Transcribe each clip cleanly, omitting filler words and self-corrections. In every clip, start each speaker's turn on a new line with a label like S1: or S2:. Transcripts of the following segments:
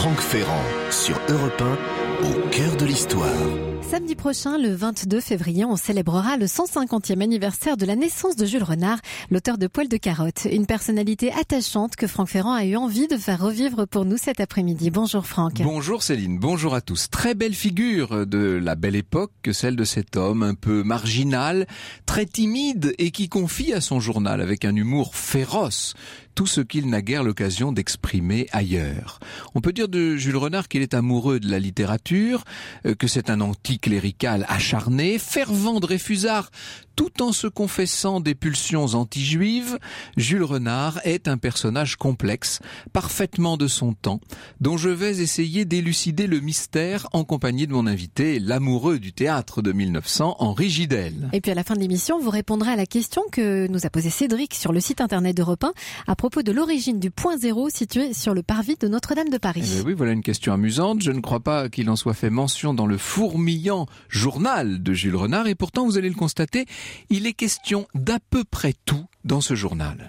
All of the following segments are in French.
S1: Franck Ferrand sur Europe 1, au cœur de l'histoire.
S2: Samedi prochain, le 22 février, on célébrera le 150e anniversaire de la naissance de Jules Renard, l'auteur de Poil de carotte. Une personnalité attachante que Franck Ferrand a eu envie de faire revivre pour nous cet après-midi. Bonjour Franck.
S3: Bonjour Céline, bonjour à tous. Très belle figure de la belle époque que celle de cet homme un peu marginal, très timide et qui confie à son journal avec un humour féroce tout ce qu'il n'a guère l'occasion d'exprimer ailleurs. On peut dire de Jules Renard qu'il est amoureux de la littérature, que c'est un anticlérical acharné, fervent Dreyfusard, tout en se confessant des pulsions anti-juives. Jules Renard est un personnage complexe, parfaitement de son temps, dont je vais essayer d'élucider le mystère en compagnie de mon invité, l'amoureux du théâtre de 1900, Henri Gidel.
S2: Et puis à la fin de l'émission, vous répondrez à la question que nous a posée Cédric sur le site internet d'Europe 1 à propos de l'origine du point zéro situé sur le parvis de Notre-Dame de Paris.
S3: Oui, voilà une question amusante. Je ne crois pas qu'il en soit fait mention dans le fourmillant journal de Jules Renard, et pourtant, vous allez le constater, il est question d'à peu près tout dans ce journal.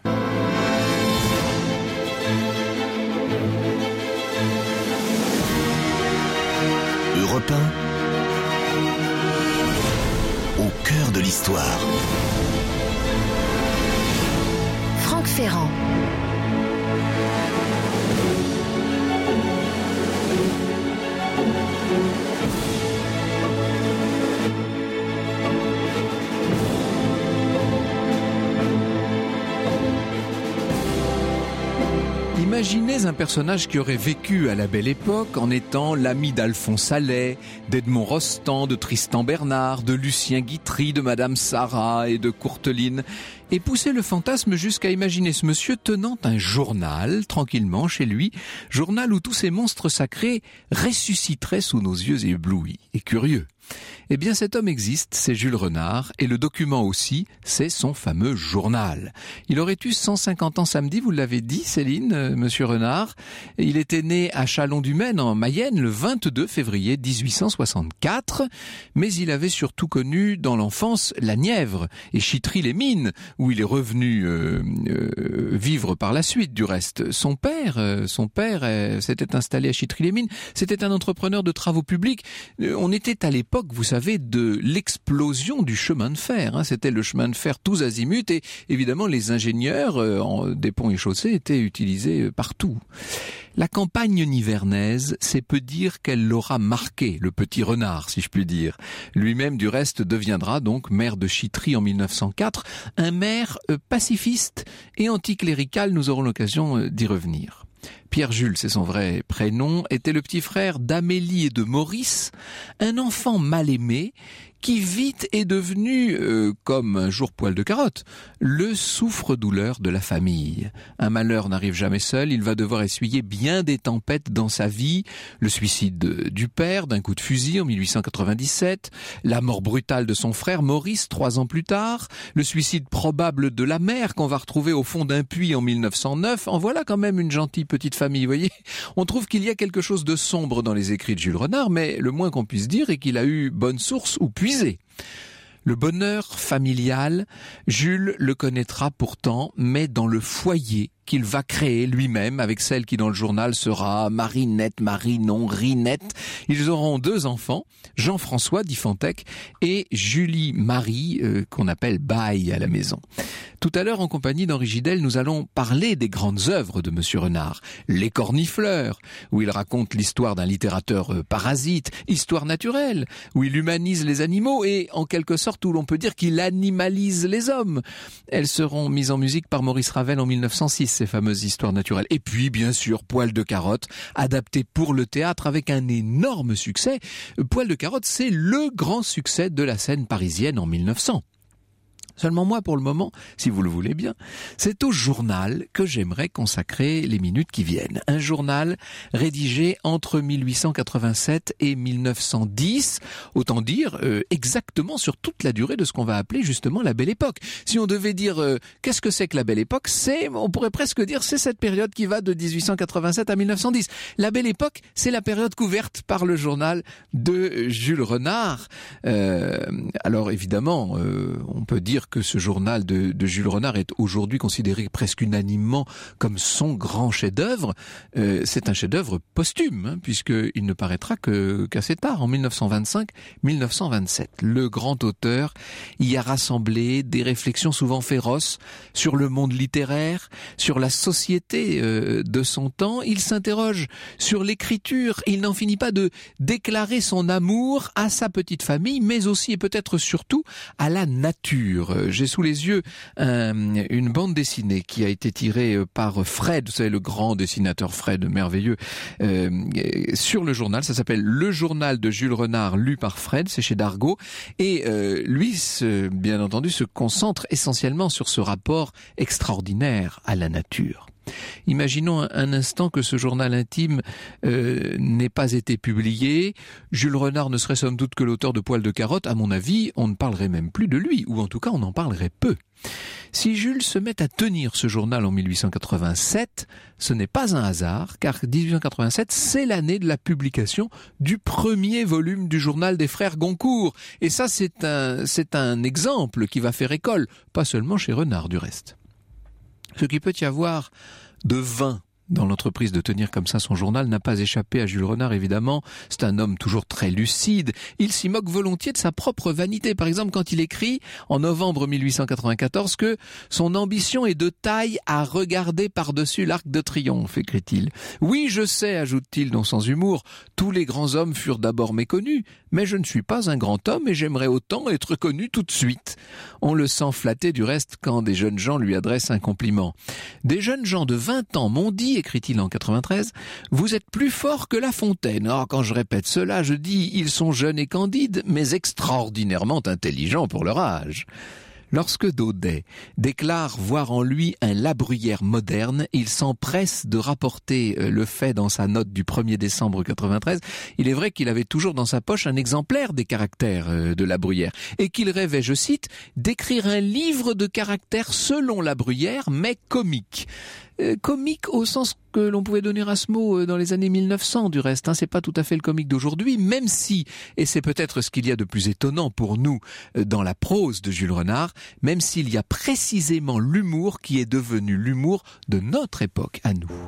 S1: Europe 1, au cœur de l'histoire.
S2: Franck Ferrand.
S3: Imaginez un personnage qui aurait vécu à la belle époque en étant l'ami d'Alphonse Allais, d'Edmond Rostand, de Tristan Bernard, de Lucien Guitry, de Madame Sarah et de Courteline, et pousser le fantasme jusqu'à imaginer ce monsieur tenant un journal, tranquillement chez lui, journal où tous ces monstres sacrés ressusciteraient sous nos yeux éblouis et curieux. Eh bien, cet homme existe, c'est Jules Renard, et le document aussi, c'est son fameux journal. Il aurait eu 150 ans samedi, vous l'avez dit, Céline, monsieur Renard. Il était né à Châlons-du-Maine, en Mayenne, le 22 février 1864, mais il avait surtout connu dans l'enfance la Nièvre et Chitry-les-Mines, où il est revenu vivre par la suite, du reste. Son père s'était installé à Chitry-les-Mines, c'était un entrepreneur de travaux publics. On était à l'époque, vous savez, de l'explosion du chemin de fer. C'était le chemin de fer tous azimuts et évidemment les ingénieurs des ponts et chaussées étaient utilisés partout. La campagne nivernaise, c'est peu dire qu'elle l'aura marqué, le petit Renard, si je puis dire. Lui-même, du reste, deviendra donc maire de Chitry en 1904, un maire pacifiste et anticlérical, nous aurons l'occasion d'y revenir. Pierre-Jules, c'est son vrai prénom, était le petit frère d'Amélie et de Maurice, un enfant mal aimé qui vite est devenu, comme un jour Poil de carotte, le souffre-douleur de la famille. Un malheur n'arrive jamais seul, il va devoir essuyer bien des tempêtes dans sa vie, le suicide du père d'un coup de fusil en 1897, la mort brutale de son frère Maurice 3 ans plus tard, le suicide probable de la mère qu'on va retrouver au fond d'un puits en 1909, en voilà quand même une gentille petite famille, vous voyez. On trouve qu'il y a quelque chose de sombre dans les écrits de Jules Renard, mais le moins qu'on puisse dire est qu'il a eu bonne source ou puisé. Le bonheur familial, Jules le connaîtra pourtant, mais dans le foyer qu'il va créer lui-même avec celle qui dans le journal sera Marinette, Marinon, Rinette. Ils auront 2 enfants, Jean-François dit Fantec et Julie-Marie qu'on appelle Baille à la maison. Tout à l'heure, en compagnie d'Henri Gidel, nous allons parler des grandes œuvres de Monsieur Renard. Les Cornifleurs, où il raconte l'histoire d'un littérateur parasite, Histoire naturelle, où il humanise les animaux et, en quelque sorte, où l'on peut dire qu'il animalise les hommes. Elles seront mises en musique par Maurice Ravel en 1906, ces fameuses histoires naturelles. Et puis, bien sûr, Poil de carotte, adapté pour le théâtre avec un énorme succès. Poil de carotte, c'est le grand succès de la scène parisienne en 1900. Seulement moi, pour le moment, si vous le voulez bien, c'est au journal que j'aimerais consacrer les minutes qui viennent. Un journal rédigé entre 1887 et 1910, autant dire exactement sur toute la durée de ce qu'on va appeler justement la Belle Époque. Si on devait dire qu'est-ce que c'est que la Belle Époque, on pourrait presque dire c'est cette période qui va de 1887 à 1910. La Belle Époque, c'est la période couverte par le journal de Jules Renard. Alors évidemment, on peut dire dire que ce journal de Jules Renard est aujourd'hui considéré presque unanimement comme son grand chef-d'œuvre. C'est un chef-d'œuvre posthume, puisqu'il ne paraîtra qu'assez tard, en 1925-1927. Le grand auteur y a rassemblé des réflexions souvent féroces sur le monde littéraire, sur la société de son temps. Il s'interroge sur l'écriture. Il n'en finit pas de déclarer son amour à sa petite famille, mais aussi et peut-être surtout à la nature. J'ai sous les yeux une bande dessinée qui a été tirée par Fred, vous savez, le grand dessinateur Fred, merveilleux, sur le journal. Ça s'appelle Le Journal de Jules Renard, lu par Fred, c'est chez Dargaud. Et lui, bien entendu, se concentre essentiellement sur ce rapport extraordinaire à la nature. Imaginons un instant que ce journal intime n'ait pas été publié. Jules Renard ne serait somme toute que l'auteur de Poil de carotte. À mon avis, on ne parlerait même plus de lui, ou en tout cas on en parlerait peu. Si Jules se met à tenir ce journal en 1887, ce n'est pas un hasard, car 1887, c'est l'année de la publication du premier volume du journal des frères Goncourt. Et ça, c'est un exemple qui va faire école, pas seulement chez Renard du reste. Ce qu'il peut y avoir de vain dans l'entreprise de tenir comme ça son journal n'a pas échappé à Jules Renard, évidemment. C'est un homme toujours très lucide. Il s'y moque volontiers de sa propre vanité. Par exemple, quand il écrit, en novembre 1894, que son ambition est de taille à regarder par-dessus l'Arc de Triomphe, écrit-il. Oui, je sais, ajoute-t-il non sans humour, tous les grands hommes furent d'abord méconnus, mais je ne suis pas un grand homme et j'aimerais autant être connu tout de suite. On le sent flatté du reste quand des jeunes gens lui adressent un compliment. Des jeunes gens de 20 ans m'ont dit, écrit-il en 93, vous êtes plus fort que La Fontaine. Or, quand je répète cela, je dis, ils sont jeunes et candides, mais extraordinairement intelligents pour leur âge. Lorsque Daudet déclare voir en lui un La Bruyère moderne, il s'empresse de rapporter le fait dans sa note du 1er décembre 93. Il est vrai qu'il avait toujours dans sa poche un exemplaire des caractères de La Bruyère et qu'il rêvait, je cite, d'écrire un livre de caractères selon La Bruyère, mais comique. Comique au sens que l'on pouvait donner à ce mot dans les années 1900 du reste. C'est pas tout à fait le comique d'aujourd'hui, même si, et c'est peut-être ce qu'il y a de plus étonnant pour nous dans la prose de Jules Renard, même s'il y a précisément l'humour qui est devenu l'humour de notre époque à nous.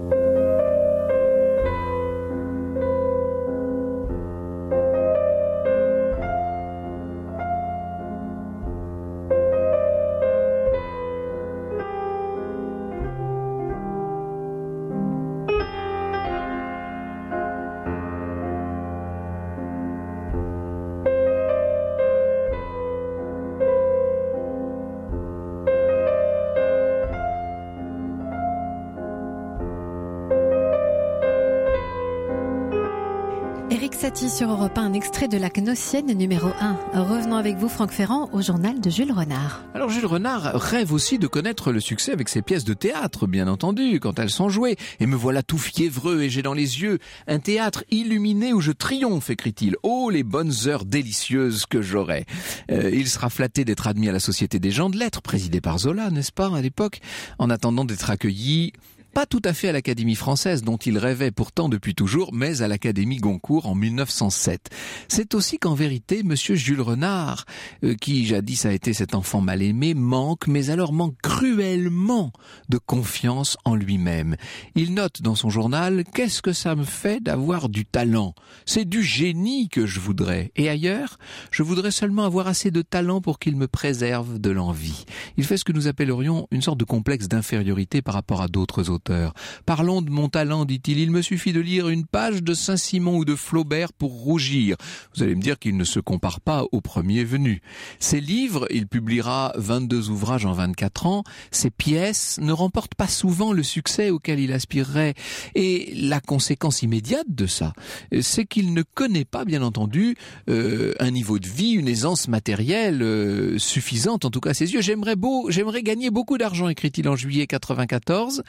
S2: Éric Satie sur Europe 1, un extrait de La Gnossienne numéro 1. Revenons avec vous, Franck Ferrand, au journal de Jules Renard.
S3: Alors Jules Renard rêve aussi de connaître le succès avec ses pièces de théâtre, bien entendu, quand elles sont jouées. Et me voilà tout fiévreux et j'ai dans les yeux un théâtre illuminé où je triomphe, écrit-il. Oh, les bonnes heures délicieuses que j'aurai. Il sera flatté d'être admis à la Société des gens de lettres, présidée par Zola, n'est-ce pas, à l'époque, en attendant d'être accueilli pas tout à fait à l'Académie française, dont il rêvait pourtant depuis toujours, mais à l'Académie Goncourt en 1907. C'est aussi qu'en vérité, monsieur Jules Renard, qui jadis a été cet enfant mal aimé, manque cruellement de confiance en lui-même. Il note dans son journal « Qu'est-ce que ça me fait d'avoir du talent ? C'est du génie que je voudrais. Et ailleurs, je voudrais seulement avoir assez de talent pour qu'il me préserve de l'envie. » Il fait ce que nous appellerions une sorte de complexe d'infériorité par rapport à d'autres auteurs. Parlons de mon talent, dit-il, il me suffit de lire une page de Saint-Simon ou de Flaubert pour rougir. Vous allez me dire qu'il ne se compare pas au premier venu. Ses livres, il publiera 22 ouvrages en 24 ans, ses pièces ne remportent pas souvent le succès auquel il aspirerait. Et la conséquence immédiate de ça, c'est qu'il ne connaît pas, bien entendu, un niveau de vie, une aisance matérielle suffisante, en tout cas à ses yeux. J'aimerais gagner beaucoup d'argent, écrit-il en juillet 94.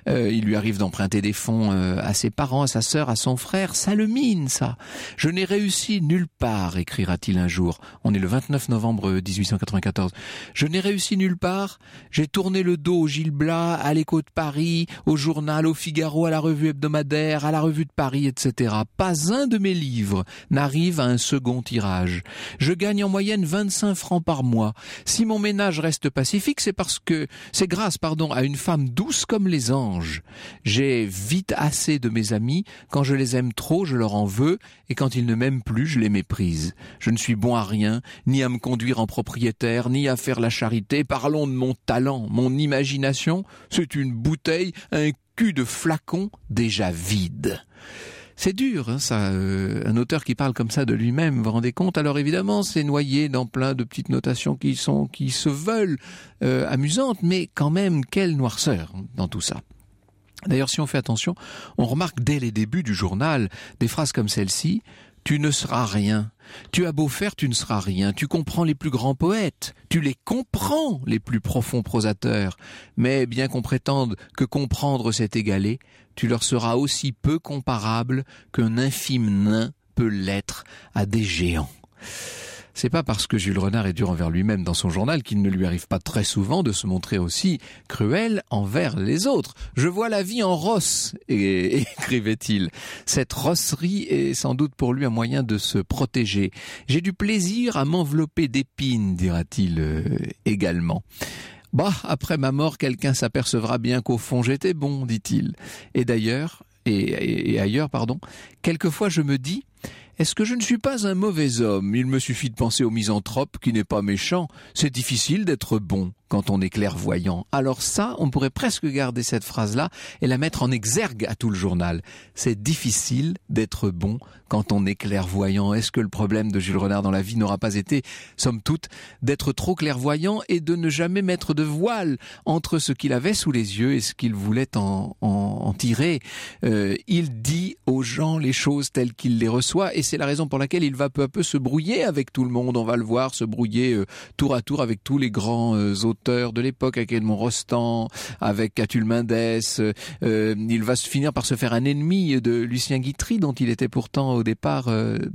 S3: Il lui arrive d'emprunter des fonds à ses parents, à sa sœur, à son frère. Ça le mine, ça. Je n'ai réussi nulle part, écrira-t-il un jour. On est le 29 novembre 1894. Je n'ai réussi nulle part. J'ai tourné le dos au Gil Blas, à l'Écho de Paris, au journal, au Figaro, à la revue hebdomadaire, à la revue de Paris, etc. Pas un de mes livres n'arrive à un second tirage. Je gagne en moyenne 25 francs par mois. Si mon ménage reste pacifique, c'est grâce à une femme douce comme les anges. J'ai vite assez de mes amis. Quand je les aime trop, je leur en veux, et quand ils ne m'aiment plus, je les méprise. Je ne suis bon à rien, ni à me conduire en propriétaire, ni à faire la charité. Parlons de mon talent, mon imagination. C'est une bouteille, un cul de flacon déjà vide. C'est dur, hein, ça, un auteur qui parle comme ça de lui-même, vous vous rendez compte? Alors évidemment, c'est noyé dans plein de petites notations qui se veulent amusantes, mais quand même, quelle noirceur dans tout ça. D'ailleurs, si on fait attention, on remarque dès les débuts du journal des phrases comme celle-ci. Tu ne seras rien. Tu as beau faire, tu ne seras rien. Tu comprends les plus grands poètes. Tu les comprends, les plus profonds prosateurs. Mais bien qu'on prétende que comprendre c'est égaler, tu leur seras aussi peu comparable qu'un infime nain peut l'être à des géants. C'est pas parce que Jules Renard est dur envers lui-même dans son journal qu'il ne lui arrive pas très souvent de se montrer aussi cruel envers les autres. Je vois la vie en rosse, écrivait-il. Cette rosserie est sans doute pour lui un moyen de se protéger. J'ai du plaisir à m'envelopper d'épines, dira-t-il également. Après ma mort, quelqu'un s'apercevra bien qu'au fond j'étais bon, dit-il. Et d'ailleurs, ailleurs, quelquefois je me dis, est-ce que je ne suis pas un mauvais homme? Il me suffit de penser au misanthrope qui n'est pas méchant. C'est difficile d'être bon quand on est clairvoyant. Alors ça, on pourrait presque garder cette phrase-là et la mettre en exergue à tout le journal. C'est difficile d'être bon quand on est clairvoyant. Est-ce que le problème de Jules Renard dans la vie n'aura pas été, somme toute, d'être trop clairvoyant et de ne jamais mettre de voile entre ce qu'il avait sous les yeux et ce qu'il voulait en tirer? Il dit aux gens les choses telles qu'il les reçoit et c'est la raison pour laquelle il va peu à peu se brouiller avec tout le monde. On va le voir se brouiller tour à tour avec tous les grands auteurs de l'époque, avec Edmond Rostand, avec Catulle Mendès. Il va se finir par se faire un ennemi de Lucien Guitry, dont il était pourtant au départ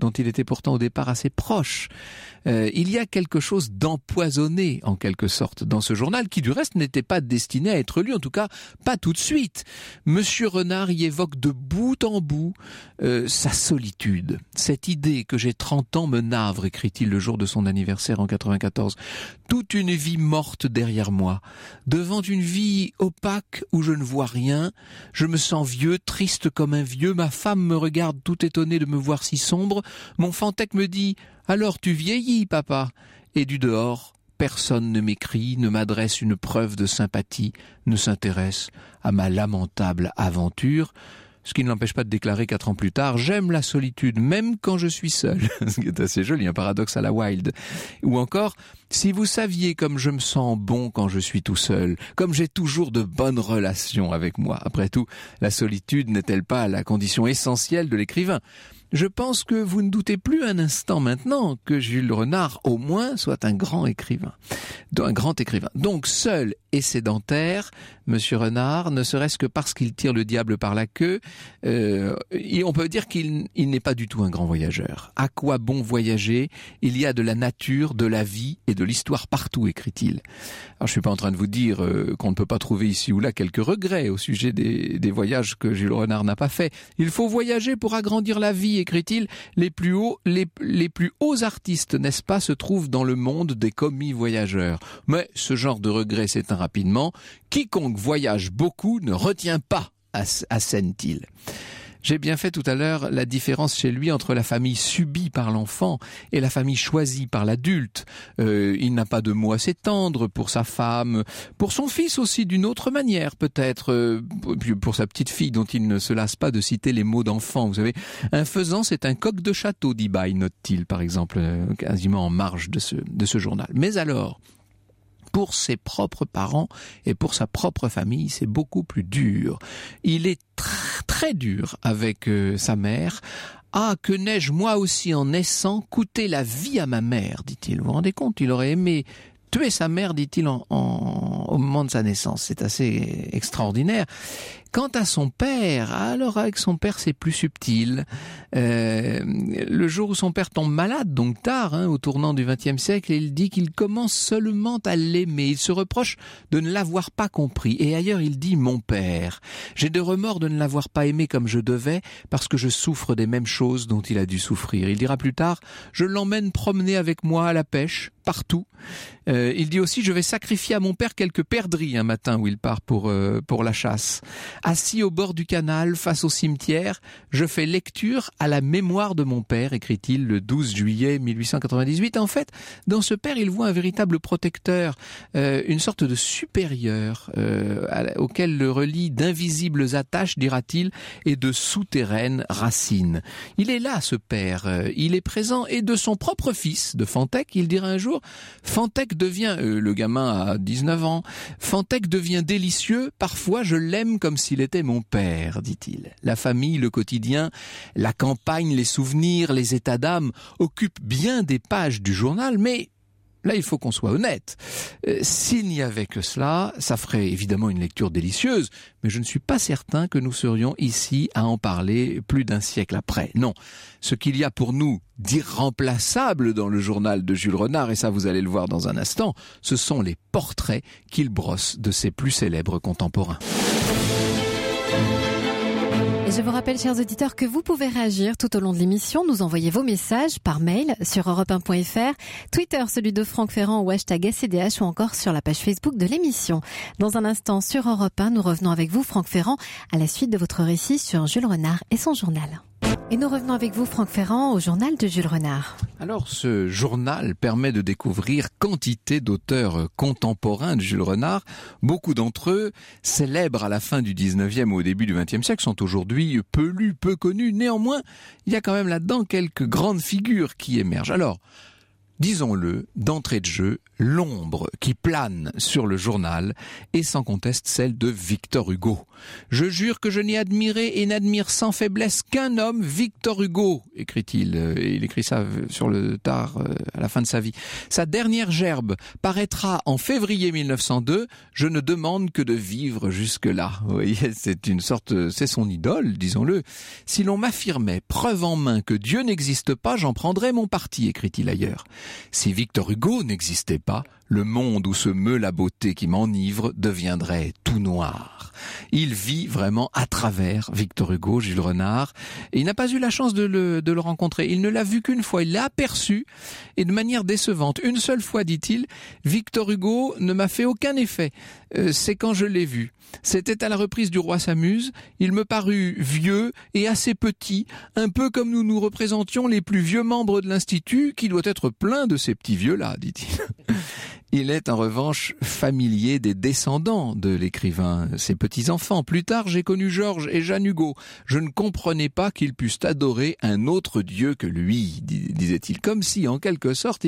S3: assez proche. Il y a quelque chose d'empoisonné, en quelque sorte, dans ce journal, qui du reste n'était pas destiné à être lu, en tout cas pas tout de suite. Monsieur Renard y évoque de bout en bout sa solitude. Cette idée que j'ai 30 ans me navre, écrit-il le jour de son anniversaire en 94. Toute une vie morte derrière moi. Devant une vie opaque où je ne vois rien, je me sens vieux, triste comme un vieux. Ma femme me regarde tout étonnée de me voir si sombre. Mon Fantec me dit « Alors tu vieillis, papa ?» Et du dehors, personne ne m'écrit, ne m'adresse une preuve de sympathie, ne s'intéresse à ma lamentable aventure. Ce qui ne l'empêche pas de déclarer 4 ans plus tard « J'aime la solitude, même quand je suis seul ». Ce qui est assez joli, un paradoxe à la Wilde. Ou encore « Si vous saviez comme je me sens bon quand je suis tout seul, comme j'ai toujours de bonnes relations avec moi. » Après tout, la solitude n'est-elle pas la condition essentielle de l'écrivain ? Je pense que vous ne doutez plus un instant maintenant que Jules Renard, au moins, soit un grand écrivain. Donc, seul et sédentaire, Monsieur Renard, ne serait-ce que parce qu'il tire le diable par la queue, on peut dire qu'il n'est pas du tout un grand voyageur. À quoi bon voyager? Il y a de la nature, de la vie et de l'histoire partout, écrit-il. Alors, je suis pas en train de vous dire qu'on ne peut pas trouver ici ou là quelques regrets au sujet des voyages que Jules Renard n'a pas fait. Il faut voyager pour agrandir la vie, écrit-il. Les plus hauts artistes, n'est-ce pas, se trouvent dans le monde des commis voyageurs. Mais ce genre de regret s'éteint rapidement. Quiconque voyage beaucoup ne retient pas, assène-t-il. J'ai bien fait tout à l'heure la différence chez lui entre la famille subie par l'enfant et la famille choisie par l'adulte. Il n'a pas de mots assez tendres pour sa femme, pour son fils aussi d'une autre manière peut-être, pour sa petite fille dont il ne se lasse pas de citer les mots d'enfant. Vous savez, un faisan c'est un coq de château, dit Baye, note-t-il par exemple, quasiment en marge de ce journal. Mais alors, pour ses propres parents et pour sa propre famille, c'est beaucoup plus dur. Il est très dur avec sa mère. « Ah, que n'ai-je moi aussi en naissant coûté la vie à ma mère », dit-il. Vous vous rendez compte, il aurait aimé tuer sa mère, dit-il, au moment de sa naissance. C'est assez extraordinaire. Quant à son père, alors avec son père c'est plus subtil. Le jour où son père tombe malade, donc tard, au tournant du XXe siècle, il dit qu'il commence seulement à l'aimer. Il se reproche de ne l'avoir pas compris. Et ailleurs il dit « mon père ». J'ai de remords de ne l'avoir pas aimé comme je devais parce que je souffre des mêmes choses dont il a dû souffrir. Il dira plus tard « je l'emmène promener avec moi à la pêche ». Partout. Il dit aussi « je vais sacrifier à mon père quelques perdrix un matin où il part pour la chasse. Assis au bord du canal, face au cimetière, je fais lecture à la mémoire de mon père », écrit-il le 12 juillet 1898. En fait, dans ce père, il voit un véritable protecteur, une sorte de supérieur auquel le relient d'invisibles attaches, dira-t-il, et de souterraines racines. Il est là, ce père. Il est présent, et de son propre fils, de Fantech, il dira un jour « Fantech devient, le gamin a 19 ans, Fantech devient délicieux, parfois je l'aime comme s'il était mon père, dit-il. La famille, le quotidien, la campagne, les souvenirs, les états d'âme occupent bien des pages du journal, mais là, il faut qu'on soit honnête. S'il n'y avait que cela, ça ferait évidemment une lecture délicieuse, mais je ne suis pas certain que nous serions ici à en parler plus d'un siècle après. Non, ce qu'il y a pour nous d'irremplaçable dans le journal de Jules Renard, et ça vous allez le voir dans un instant, ce sont les portraits qu'il brosse de ses plus célèbres contemporains.
S2: Et je vous rappelle, chers auditeurs, que vous pouvez réagir tout au long de l'émission, nous envoyer vos messages par mail sur europe1.fr, Twitter celui de Franck Ferrand ou hashtag SCDH ou encore sur la page Facebook de l'émission. Dans un instant sur Europe 1, nous revenons avec vous, Franck Ferrand, à la suite de votre récit sur Jules Renard et son journal. Et nous revenons avec vous, Franck Ferrand, au journal de Jules Renard.
S3: Alors, ce journal permet de découvrir quantité d'auteurs contemporains de Jules Renard. Beaucoup d'entre eux, célèbres à la fin du 19e ou au début du 20e siècle, sont aujourd'hui peu lus, peu connus. Néanmoins, il y a quand même là-dedans quelques grandes figures qui émergent. Alors, disons-le, d'entrée de jeu, l'ombre qui plane sur le journal est sans conteste celle de Victor Hugo. Je jure que je n'ai admiré et n'admire sans faiblesse qu'un homme, Victor Hugo, écrit-il. Il écrit ça sur le tard, à la fin de sa vie. Sa dernière gerbe paraîtra en février 1902. Je ne demande que de vivre jusque-là. Vous voyez, c'est son idole, disons-le. Si l'on m'affirmait, preuve en main, que Dieu n'existe pas, j'en prendrais mon parti, écrit-il ailleurs. Si Victor Hugo n'existait pas, le monde où se meut la beauté qui m'enivre deviendrait tout noir. Il vit vraiment à travers Victor Hugo, Jules Renard, et il n'a pas eu la chance de le rencontrer. Il ne l'a vu qu'une fois, il l'a aperçu, et de manière décevante. Une seule fois, dit-il, Victor Hugo ne m'a fait aucun effet. C'est quand je l'ai vu. C'était à la reprise du Roi s'amuse, il me parut vieux et assez petit, un peu comme nous nous représentions les plus vieux membres de l'Institut, qui doit être plein de ces petits vieux-là, dit-il. Il est en revanche familier des descendants de l'écrivain, ses petits-enfants. Plus tard, j'ai connu Georges et Jeanne Hugo. Je ne comprenais pas qu'ils pussent adorer un autre Dieu que lui, disait-il. Comme si, en quelque sorte,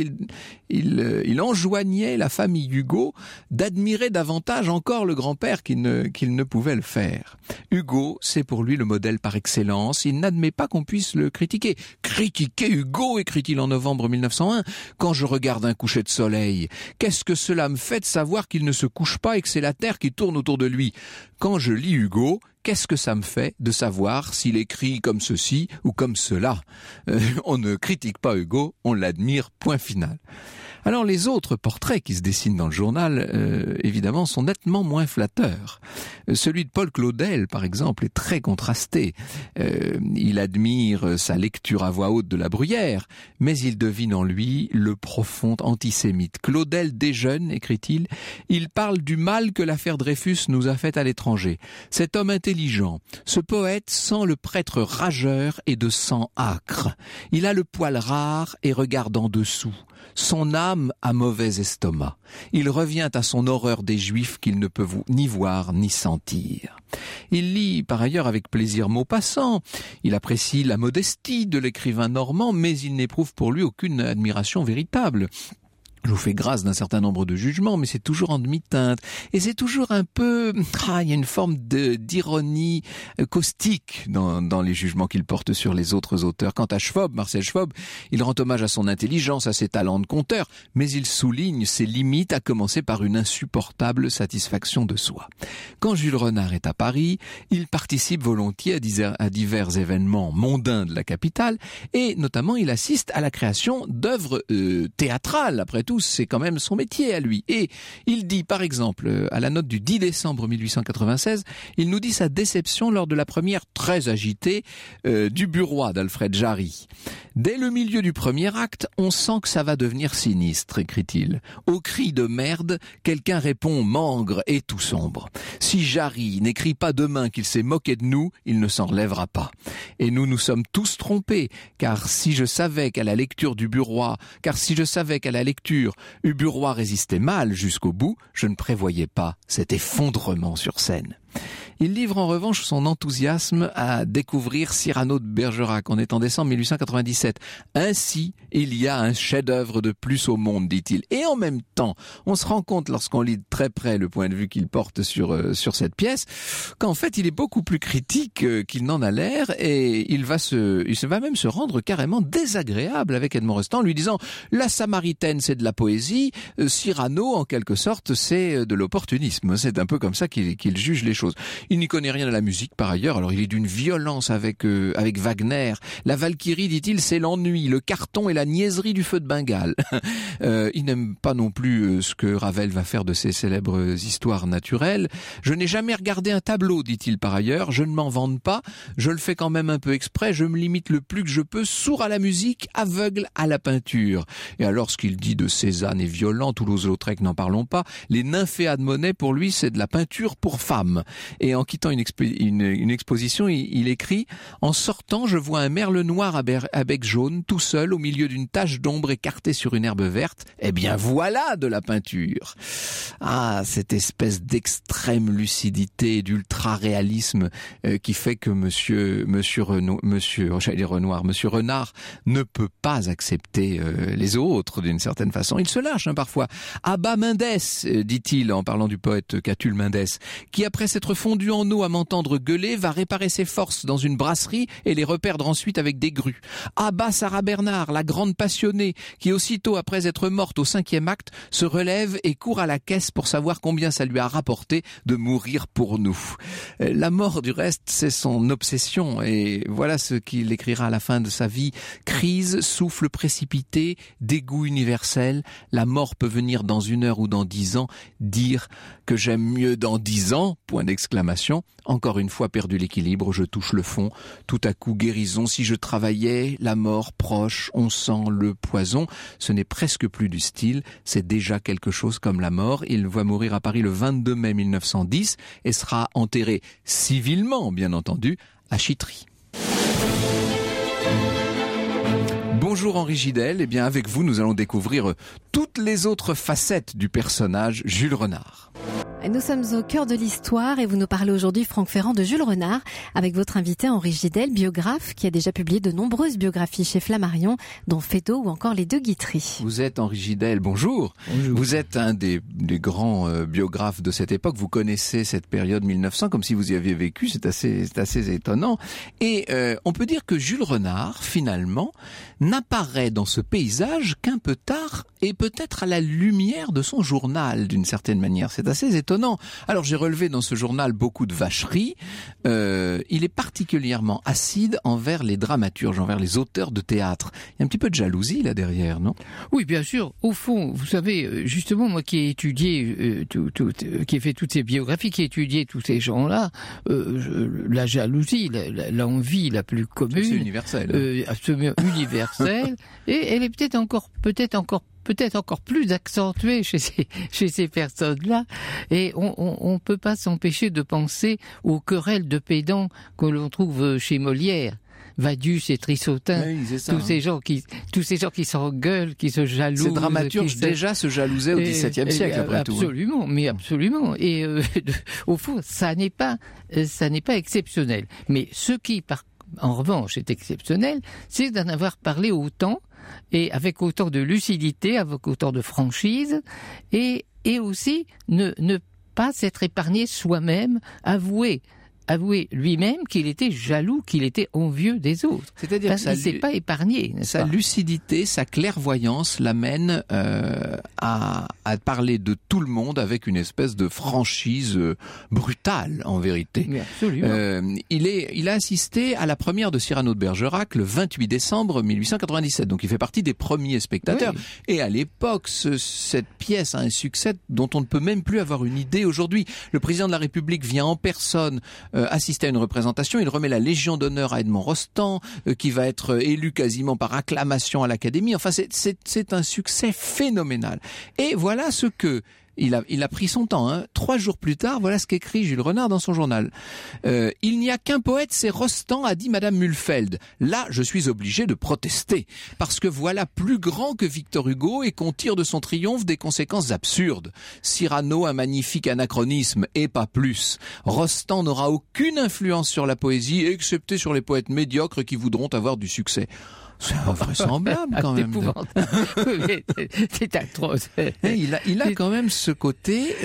S3: il enjoignait la famille Hugo d'admirer davantage encore le grand-père qu'il ne pouvait le faire. Hugo, c'est pour lui le modèle par excellence. Il n'admet pas qu'on puisse le critiquer. Critiquer Hugo, écrit-il en novembre 1901, quand je regarde un coucher de soleil. Qu'est-ce que cela me fait de savoir qu'il ne se couche pas et que c'est la terre qui tourne autour de lui? Quand je lis Hugo, qu'est-ce que ça me fait de savoir s'il écrit comme ceci ou comme cela? On ne critique pas Hugo, on l'admire, point final. Alors les autres portraits qui se dessinent dans le journal, évidemment, sont nettement moins flatteurs. Celui de Paul Claudel, par exemple, est très contrasté. Il admire sa lecture à voix haute de La Bruyère, mais il devine en lui le profond antisémite. Claudel déjeune, écrit-il, il parle du mal que l'affaire Dreyfus nous a fait à l'étranger. Cet homme intelligent, ce poète sent le prêtre rageur et de sang âcre. Il a le poil rare et regarde en dessous. Son âme a mauvais estomac. Il revient à son horreur des Juifs qu'il ne peut ni voir ni sentir. Il lit par ailleurs avec plaisir Maupassant. Il apprécie la modestie de l'écrivain normand, mais il n'éprouve pour lui aucune admiration véritable. Je vous fais grâce d'un certain nombre de jugements, mais c'est toujours en demi-teinte. Et c'est toujours un peu... il y a une forme d'ironie caustique dans les jugements qu'il porte sur les autres auteurs. Quant à Schwob, Marcel Schwob, il rend hommage à son intelligence, à ses talents de conteur, mais il souligne ses limites, à commencer par une insupportable satisfaction de soi. Quand Jules Renard est à Paris, il participe volontiers à divers événements mondains de la capitale, et notamment il assiste à la création d'œuvres théâtrales. Après tout, c'est quand même son métier à lui. Et il dit, par exemple, à la note du 10 décembre 1896, il nous dit sa déception lors de la première très agitée du Bureau d'Alfred Jarry. Dès le milieu du premier acte, on sent que ça va devenir sinistre, écrit-il. Au cri de merde, quelqu'un répond mangre et tout sombre. Si Jarry n'écrit pas demain qu'il s'est moqué de nous, il ne s'en relèvera pas. Et nous nous sommes tous trompés, car si je savais qu'à la lecture Uburois résistait mal jusqu'au bout, je ne prévoyais pas cet effondrement sur scène. Il livre en revanche son enthousiasme à découvrir Cyrano de Bergerac. On est en décembre 1897. Ainsi, il y a un chef-d'œuvre de plus au monde, dit-il. Et en même temps, on se rend compte lorsqu'on lit de très près le point de vue qu'il porte sur cette pièce, qu'en fait, il est beaucoup plus critique qu'il n'en a l'air, et il va même se rendre carrément désagréable avec Edmond Rostand, lui disant la Samaritaine, c'est de la poésie, Cyrano, en quelque sorte, c'est de l'opportunisme. C'est un peu comme ça qu'il juge les choses. Il n'y connaît rien à la musique par ailleurs, alors il est d'une violence avec Wagner. La Valkyrie, dit-il, c'est l'ennui, le carton et la niaiserie du feu de Bengale. Il n'aime pas non plus ce que Ravel va faire de ses célèbres histoires naturelles. Je n'ai jamais regardé un tableau, dit-il par ailleurs, je ne m'en vante pas, je le fais quand même un peu exprès, je me limite le plus que je peux, sourd à la musique, aveugle à la peinture. Et alors ce qu'il dit de Cézanne est violent, Toulouse-Lautrec n'en parlons pas, les nymphéas de Monet pour lui c'est de la peinture pour femmes. Et en quittant une exposition, il écrit « En sortant, je vois un merle noir à bec jaune, tout seul, au milieu d'une tache d'ombre écartée sur une herbe verte. Eh bien voilà de la peinture !» Ah, cette espèce d'extrême lucidité, d'ultra-réalisme qui fait que Monsieur Renard ne peut pas accepter les autres d'une certaine façon. Il se lâche parfois. Abba Mendes, dit-il en parlant du poète Catulle Mendes, qui après s'être fondu en eau à m'entendre gueuler, va réparer ses forces dans une brasserie et les reperdre ensuite avec des grues. Abba Sarah Bernard, la grande passionnée, qui aussitôt après être morte au 5e acte, se relève et court à la caisse pour savoir combien ça lui a rapporté de mourir pour nous. La mort, du reste, c'est son obsession, et voilà ce qu'il écrira à la fin de sa vie. Crise, souffle précipité, dégoût universel, la mort peut venir dans 1 heure ou dans 10 ans, dire que j'aime mieux dans 10 ans, point d'exclamation. Encore une fois perdu l'équilibre, je touche le fond, tout à coup guérison, si je travaillais, la mort proche, on sent le poison, ce n'est presque plus du style, c'est déjà quelque chose comme la mort. Il va mourir à Paris le 22 mai 1910 et sera enterré civilement, bien entendu, à Chitry. Bonjour Henri Gidel, eh bien avec vous nous allons découvrir toutes les autres facettes du personnage Jules Renard.
S2: Nous sommes au cœur de l'histoire et vous nous parlez aujourd'hui, Franck Ferrand, de Jules Renard, avec votre invité Henri Gidel, biographe, qui a déjà publié de nombreuses biographies chez Flammarion, dont Feydeau ou encore Les Deux Guitry.
S3: Vous êtes Henri Gidel, bonjour. Bonjour. Vous êtes un des grands biographes de cette époque, vous connaissez cette période 1900 comme si vous y aviez vécu, c'est assez étonnant. Et on peut dire que Jules Renard, finalement, n'apparaît dans ce paysage qu'un peu tard et peut-être à la lumière de son journal, d'une certaine manière. C'est assez étonnant. Alors j'ai relevé dans ce journal beaucoup de vacheries. Il est particulièrement acide envers les dramaturges, envers les auteurs de théâtre. Il y a un petit peu de jalousie là derrière, non ?
S4: Oui, bien sûr. Au fond, vous savez, justement, moi qui ai étudié, qui ai fait toutes ces biographies, qui ai étudié tous ces gens-là, la jalousie, l'envie la plus commune,
S3: c'est universel,
S4: absolument universelle, et elle est peut-être encore plus accentuée chez ces personnes-là, et on peut pas s'empêcher de penser aux querelles de pédants que l'on trouve chez Molière. Vadius et Trissotin,
S3: oui, ça,
S4: tous ces gens qui s'engueulent, qui se jalousent.
S3: Ces dramaturges déjà se jalousaient au XVIIe siècle, après tout.
S4: Absolument, mais absolument. Et au fond, ça n'est pas exceptionnel. Mais ce qui, en revanche, est exceptionnel, c'est d'en avoir parlé autant et avec autant de lucidité, avec autant de franchise, et aussi ne pas s'être épargné soi-même, avouer lui-même qu'il était jaloux, qu'il était envieux des autres.
S3: C'est-à-dire qu'il
S4: ne s'est pas épargné.
S3: Sa lucidité, sa clairvoyance l'amène à parler de tout le monde avec une espèce de franchise brutale, en vérité.
S4: Mais absolument.
S3: Il a assisté à la première de Cyrano de Bergerac le 28 décembre 1897, donc il fait partie des premiers spectateurs. Oui. Et à l'époque, cette pièce a un succès dont on ne peut même plus avoir une idée aujourd'hui. Le président de la République vient en personne assister à une représentation, il remet la Légion d'honneur à Edmond Rostand, qui va être élu quasiment par acclamation à l'Académie. Enfin, c'est un succès phénoménal. Et voilà ce que il a pris son temps. 3 jours plus tard, voilà ce qu'écrit Jules Renard dans son journal. Il n'y a qu'un poète, c'est Rostand, a dit Madame Mühlfeld. Là, je suis obligé de protester, parce que voilà plus grand que Victor Hugo et qu'on tire de son triomphe des conséquences absurdes. Cyrano, un magnifique anachronisme, et pas plus. Rostand n'aura aucune influence sur la poésie, excepté sur les poètes médiocres qui voudront avoir du succès. C'est invraisemblable quand même.
S4: C'est atroce.
S3: Il a quand même ce côté.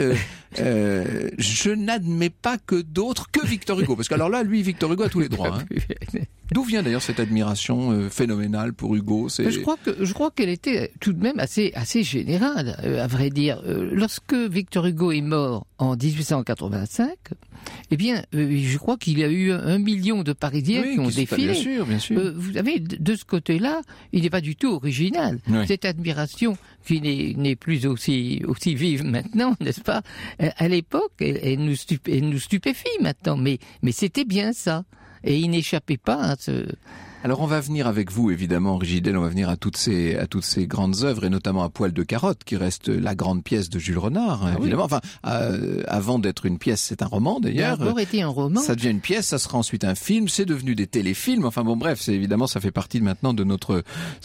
S3: Je n'admets pas que d'autres que Victor Hugo, parce qu'alors là, lui, Victor Hugo a tous les droits. D'où vient d'ailleurs cette admiration phénoménale pour Hugo?
S4: Je crois qu'elle était tout de même assez générale, à vrai dire. Lorsque Victor Hugo est mort en 1885, eh bien, je crois qu'il y a eu 1 million de Parisiens qui ont défilé.
S3: Bien sûr.
S4: Vous savez, de ce côté-là, il n'est pas du tout original. Oui. Cette admiration qui n'est plus aussi vive maintenant, n'est-ce pas? À l'époque, elle nous stupéfie maintenant, mais c'était bien ça. Et il n'échappait pas à ce...
S3: Alors on va venir avec vous, évidemment, Henri Gidel, on va venir à toutes ces grandes œuvres, et notamment à Poil de carotte, qui reste la grande pièce de Jules Renard, évidemment. Oui. Enfin, avant d'être une pièce, c'est un roman, d'ailleurs.
S4: Ça a d'abord été un roman.
S3: Ça devient une pièce, ça sera ensuite un film, c'est devenu des téléfilms. Enfin bon, bref, évidemment, ça fait partie maintenant de notre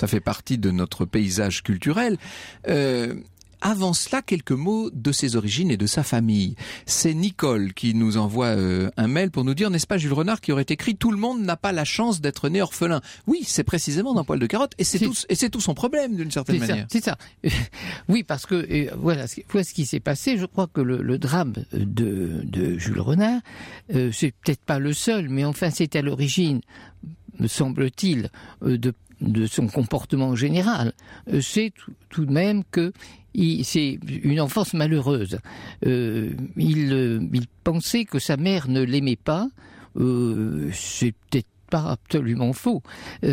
S3: paysage culturel. Avant cela, quelques mots de ses origines et de sa famille. C'est Nicole qui nous envoie un mail pour nous dire, n'est-ce pas Jules Renard qui aurait écrit « Tout le monde n'a pas la chance d'être né orphelin ». Oui, c'est précisément dans Poil de carotte, et c'est tout son problème d'une certaine manière.
S4: C'est ça. Oui, parce que voilà ce qui s'est passé. Je crois que le drame de Jules Renard, c'est peut-être pas le seul, mais enfin c'est à l'origine, me semble-t-il, de son comportement général. C'est tout de même que c'est une enfance malheureuse. Il pensait que sa mère ne l'aimait pas. C'est peut-être pas absolument faux.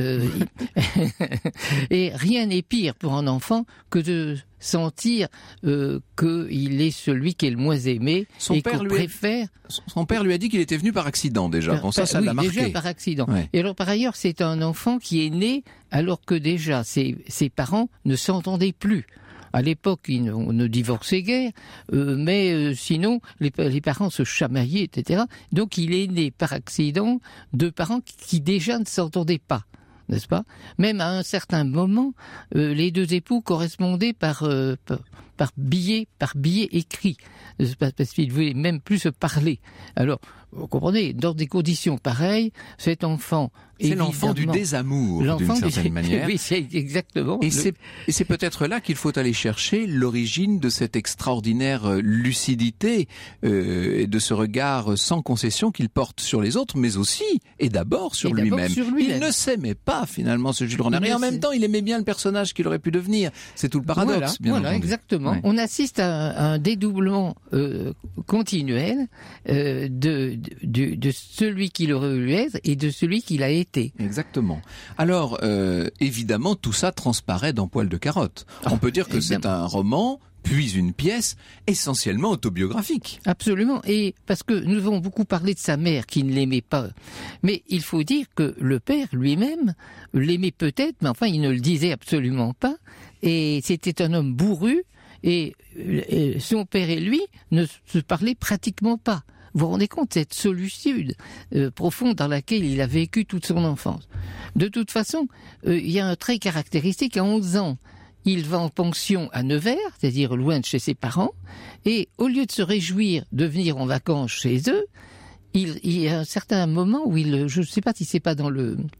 S4: Et rien n'est pire pour un enfant que de sentir qu'il est celui qui est le moins aimé et qu'on préfère.
S3: Son père lui a dit qu'il était venu par accident déjà. Bon, ça l'a marqué.
S4: Déjà par accident.
S3: Ouais.
S4: Et alors par ailleurs, c'est un enfant qui est né alors que déjà ses parents ne s'entendaient plus. À l'époque, on ne divorçait guère, mais sinon, les parents se chamaillaient, etc. Donc, il est né par accident de parents qui déjà ne s'entendaient pas, n'est-ce pas? Même à un certain moment, les deux époux correspondaient par billet écrit, parce qu'ils ne voulaient même plus se parler. Alors, vous comprenez, dans des conditions pareilles, cet enfant...
S3: C'est l'enfant du désamour, d'une certaine manière.
S4: Oui, c'est exactement.
S3: Et c'est peut-être là qu'il faut aller chercher l'origine de cette extraordinaire lucidité et de ce regard sans concession qu'il porte sur les autres, mais aussi et d'abord sur lui-même. Il ne s'aimait pas finalement, ce Jules Renard. Et en même temps, il aimait bien le personnage qu'il aurait pu devenir. C'est tout le paradoxe, bien entendu.
S4: Exactement. Ouais. On assiste à un dédoublement continuel de celui qu'il aurait eu être et de celui qu'il a été.
S3: Exactement. Alors, évidemment, tout ça transparaît dans Poil de carotte. On peut dire que évidemment. C'est un roman, puis une pièce essentiellement autobiographique.
S4: Absolument. Et parce que nous avons beaucoup parlé de sa mère qui ne l'aimait pas. Mais il faut dire que le père lui-même l'aimait peut-être, mais enfin, il ne le disait absolument pas. Et c'était un homme bourru. Et son père et lui ne se parlaient pratiquement pas. Vous vous rendez compte, cette solitude profonde dans laquelle il a vécu toute son enfance. De toute façon, il y a un trait caractéristique. À 11 ans, il va en pension à Nevers, c'est-à-dire loin de chez ses parents, et au lieu de se réjouir de venir en vacances chez eux, il y a un certain moment où je ne sais pas si c'est pas dans le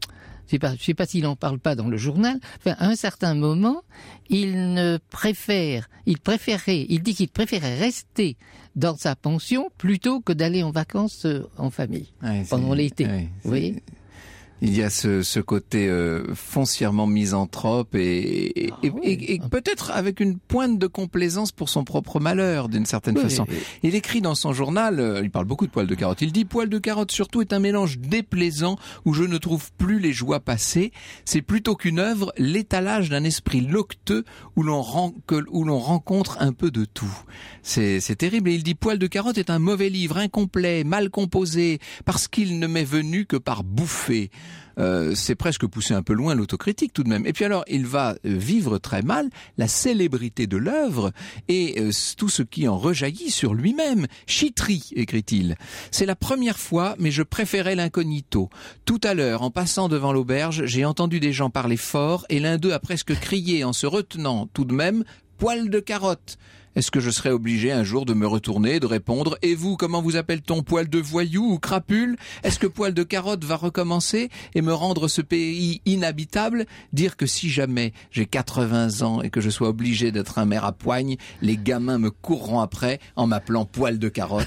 S4: je sais pas s'il en parle pas dans le journal, enfin, à un certain moment, il dit qu'il préférait rester dans sa pension plutôt que d'aller en vacances en famille pendant l'été.
S3: Ouais,
S4: vous voyez ?
S3: Il y a ce côté foncièrement misanthrope et peut-être avec une pointe de complaisance pour son propre malheur, d'une certaine façon. Il écrit dans son journal, il parle beaucoup de poil de carotte, il dit « Poil de carotte surtout est un mélange déplaisant où je ne trouve plus les joies passées. C'est plutôt qu'une œuvre, l'étalage d'un esprit locteux où l'on rencontre un peu de tout. » C'est terrible. Et il dit « Poil de carotte est un mauvais livre, incomplet, mal composé, parce qu'il ne m'est venu que par bouffée. » C'est presque pousser un peu loin l'autocritique tout de même. Et puis alors, il va vivre très mal la célébrité de l'œuvre et tout ce qui en rejaillit sur lui-même. Chitterie, écrit-il. C'est la première fois, mais je préférais l'incognito. Tout à l'heure, en passant devant l'auberge, j'ai entendu des gens parler fort et l'un d'eux a presque crié en se retenant tout de même « Poil de carotte ». Est-ce que je serais obligé un jour de me retourner et de répondre « Et vous, comment vous appelle-t-on, poil de voyou ou crapule ? Est-ce que poil de carotte va recommencer et me rendre ce pays inhabitable ? Dire que si jamais j'ai 80 ans et que je sois obligé d'être un maire à poigne, les gamins me courront après en m'appelant poil de carotte. »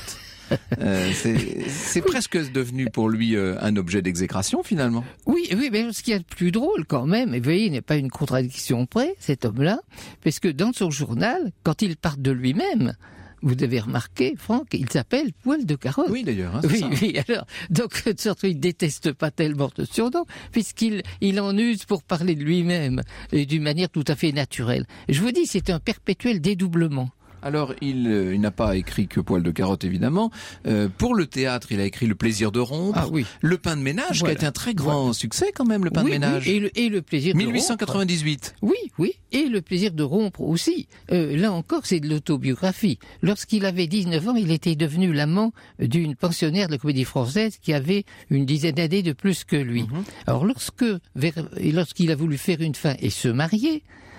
S3: C'est presque devenu pour lui un objet d'exécration finalement.
S4: Oui, mais ce qu'il y a de plus drôle quand même, et vous voyez, il n'est pas une contradiction près, cet homme-là, parce que dans son journal, quand il parle de lui-même, vous avez remarqué, Franck, il s'appelle Poil de carotte.
S3: Oui, d'ailleurs. C'est ça.
S4: Oui, alors, donc, surtout, il déteste pas tellement ce surnom, puisqu'il en use pour parler de lui-même, et d'une manière tout à fait naturelle. Je vous dis, c'est un perpétuel dédoublement.
S3: Alors, il n'a pas écrit que Poil de carotte, évidemment. Pour le théâtre, il a écrit Le plaisir de rompre, Le pain de ménage, qui a été un très grand succès quand même, Le pain de ménage.
S4: Oui, et le plaisir
S3: 1898.
S4: De rompre. Oui, et Le plaisir de rompre aussi. Là encore, c'est de l'autobiographie. Lorsqu'il avait 19 ans, il était devenu l'amant d'une pensionnaire de la Comédie Française qui avait une dizaine d'années de plus que lui. Alors, lorsqu'il a voulu faire une fin et se marier,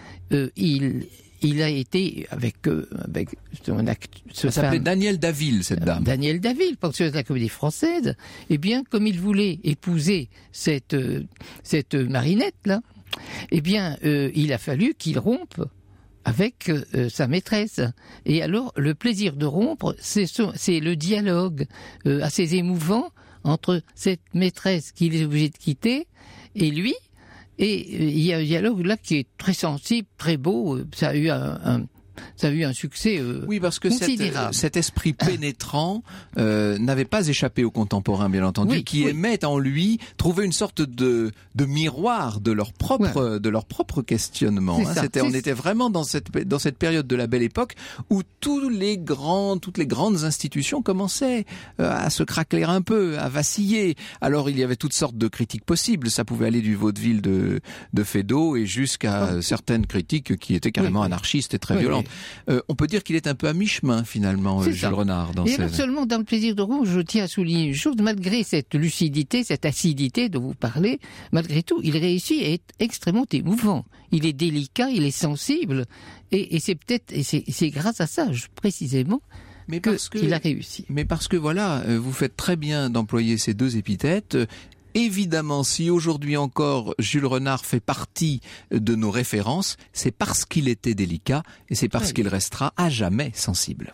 S4: il a été avec son acteur.
S3: Ça s'appelait Daniel Daville, cette dame.
S4: Daniel Daville, pensionnaire de la Comédie Française. Eh bien, comme il voulait épouser cette marinette-là, eh bien, il a fallu qu'il rompe avec sa maîtresse. Et alors, le plaisir de rompre, c'est le dialogue assez émouvant entre cette maîtresse qu'il est obligé de quitter et lui. Et il y a un dialogue là qui est très sensible, très beau. Ça a eu un succès
S3: oui, parce que
S4: considérable.
S3: Cet esprit pénétrant n'avait pas échappé aux contemporains, bien entendu, qui aimaient en lui trouver une sorte de miroir de leur propre questionnement. On était vraiment dans cette période de la Belle Époque où toutes les grandes institutions commençaient à se craqueler un peu, à vaciller. Alors il y avait toutes sortes de critiques possibles. Ça pouvait aller du vaudeville de Feydeau et jusqu'à certaines critiques qui étaient carrément anarchistes et très violentes. On peut dire qu'il est un peu à mi-chemin finalement, Jules Renard. Et
S4: non seulement dans Le plaisir de rompre, je tiens à souligner une chose, malgré cette lucidité, cette acidité dont vous parlez, malgré tout, il réussit à être extrêmement émouvant. Il est délicat, il est sensible, et c'est grâce à ça, précisément, qu'il a réussi.
S3: Mais parce que voilà, vous faites très bien d'employer ces deux épithètes. Évidemment, si aujourd'hui encore Jules Renard fait partie de nos références, c'est parce qu'il était délicat et c'est parce qu'il restera à jamais sensible.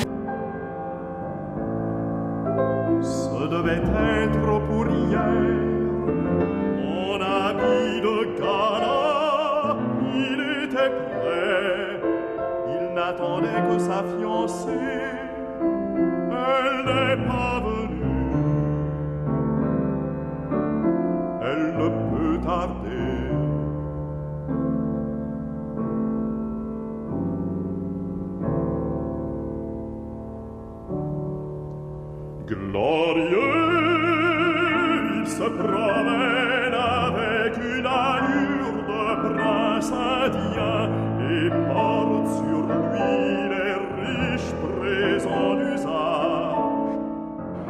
S5: Ce devait être pour hier, mon ami de gala, il était prêt, il n'attendait que sa fiancée, elle n'est pas venue. Elle ne peut tarder. Glorieux, il se promène avec une allure de prince indien et porte sur lui les riches présents d'usage.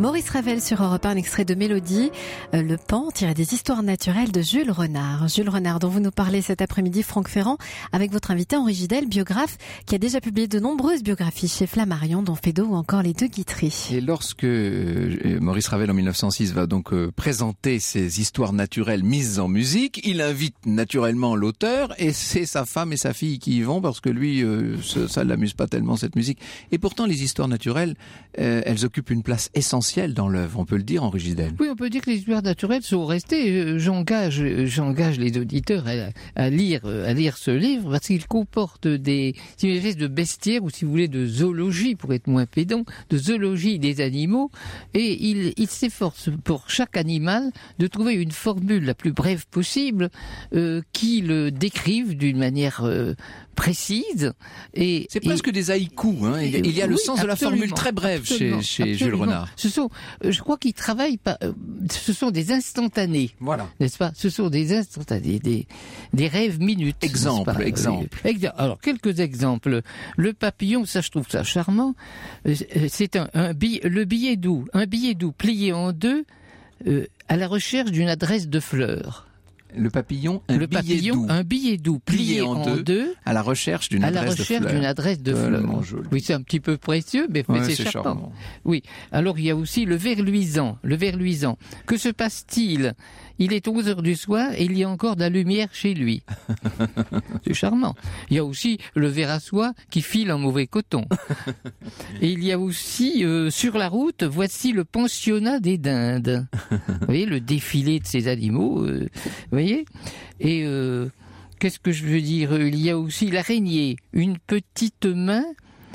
S2: Maurice Ravel sur Europe 1, un extrait de Mélodie, Le Pan, tiré des histoires naturelles de Jules Renard. Jules Renard, dont vous nous parlez cet après-midi, Franck Ferrand, avec votre invité Henri Gidel, biographe, qui a déjà publié de nombreuses biographies chez Flammarion, dont Feydeau ou encore Les Deux Guitry.
S3: Et lorsque Maurice Ravel, en 1906, va donc présenter ces histoires naturelles mises en musique, il invite naturellement l'auteur, et c'est sa femme et sa fille qui y vont, parce que lui, ça ne l'amuse pas tellement, cette musique. Et pourtant, les histoires naturelles, elles occupent une place essentielle dans l'œuvre, on peut le dire, Henri Gidel.
S4: Oui, on peut dire que les histoires naturelles sont restées. J'engage les auditeurs à lire ce livre, parce qu'il comporte des espèces de bestiaires, ou si vous voulez, de zoologie, pour être moins pédant, de zoologie des animaux, et il s'efforce pour chaque animal de trouver une formule la plus brève possible qui le décrive d'une manière précise. Et
S3: c'est presque des haïkus, hein. Il y a le sens de la formule très brève chez Jules Renard.
S4: Je crois qu'il travaille ce sont des instantanés.
S3: Voilà.
S4: N'est-ce pas? Ce sont des instantanés, des rêves minutes.
S3: Exemple.
S4: Alors, quelques exemples. Le papillon, ça, je trouve ça charmant. C'est le billet doux. Un billet doux plié en deux, à la recherche d'une adresse de fleurs.
S3: Le papillon, un billet doux
S4: plié en deux,
S3: à la recherche d'une adresse de fleurs.
S4: Oui, c'est un petit peu précieux, mais c'est charmant. Oui. Alors, il y a aussi le ver luisant. Que se passe-t-il? Il est 11h du soir et il y a encore de la lumière chez lui. C'est charmant. Il y a aussi le ver à soie qui file en mauvais coton. Et il y a aussi, sur la route, voici le pensionnat des dindes. Vous voyez, le défilé de ces animaux. Vous voyez? Et qu'est-ce que je veux dire? Il y a aussi l'araignée, une petite main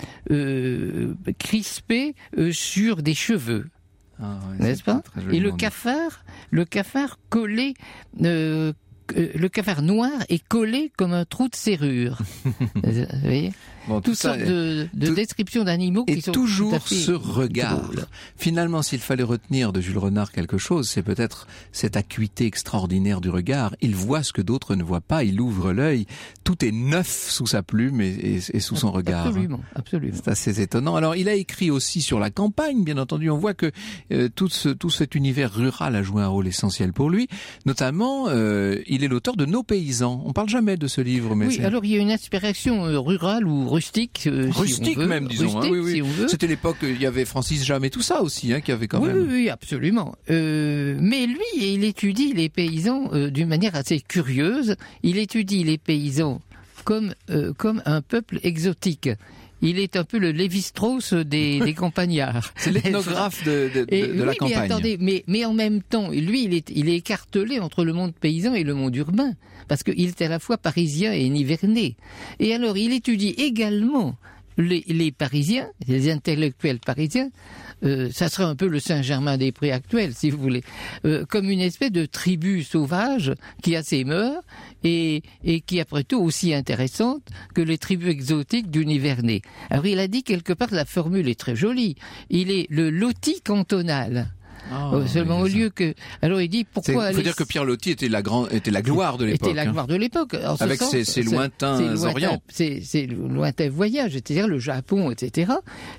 S4: crispée sur des cheveux.
S3: Ah ouais,
S4: n'est-ce pas? Et le cafard collé, le cafard noir est collé comme un trou de serrure. Vous voyez? Toutes sortes de descriptions d'animaux qui sont
S3: toujours
S4: tout à fait
S3: ce regard.
S4: drôles.
S3: Finalement, s'il fallait retenir de Jules Renard quelque chose, c'est peut-être cette acuité extraordinaire du regard. Il voit ce que d'autres ne voient pas, il ouvre l'œil. Tout est neuf sous sa plume et sous son regard.
S4: Absolument.
S3: C'est assez étonnant. Alors, il a écrit aussi sur la campagne, bien entendu. On voit que tout cet univers rural a joué un rôle essentiel pour lui. Notamment, il est l'auteur de Nos paysans. On parle jamais de ce livre, mais
S4: oui, alors il y a une inspiration rurale ou rustique,
S3: rustique
S4: si on veut.
S3: Même, disons.
S4: Rustique,
S3: oui.
S4: si on veut.
S3: C'était l'époque, il y avait Francis Jam et tout ça aussi, qui avait quand même...
S4: Oui, absolument. Mais lui, il étudie les paysans d'une manière assez curieuse. Il étudie les paysans comme un peuple exotique. Il est un peu le Lévi-Strauss des campagnards.
S3: C'est l'ethnographe de la campagne.
S4: Mais attendez, mais en même temps, lui, il est écartelé entre le monde paysan et le monde urbain, parce qu'il est à la fois parisien et nivernais. Et alors, il étudie également les Parisiens, les intellectuels parisiens. Ça serait un peu le Saint-Germain-des-Prés actuel, si vous voulez, comme une espèce de tribu sauvage qui a ses mœurs et qui, après tout, aussi intéressante que les tribus exotiques du Nivernais. Alors, il a dit quelque part, la formule est très jolie, il est le loti cantonal. Seulement au lieu que... Alors il dit pourquoi...
S3: Il faut dire que Pierre Loti était la gloire de l'époque.
S4: Était la gloire de l'époque.
S3: Avec ses lointains orients.
S4: Ses lointains voyages, c'est-à-dire le Japon, etc.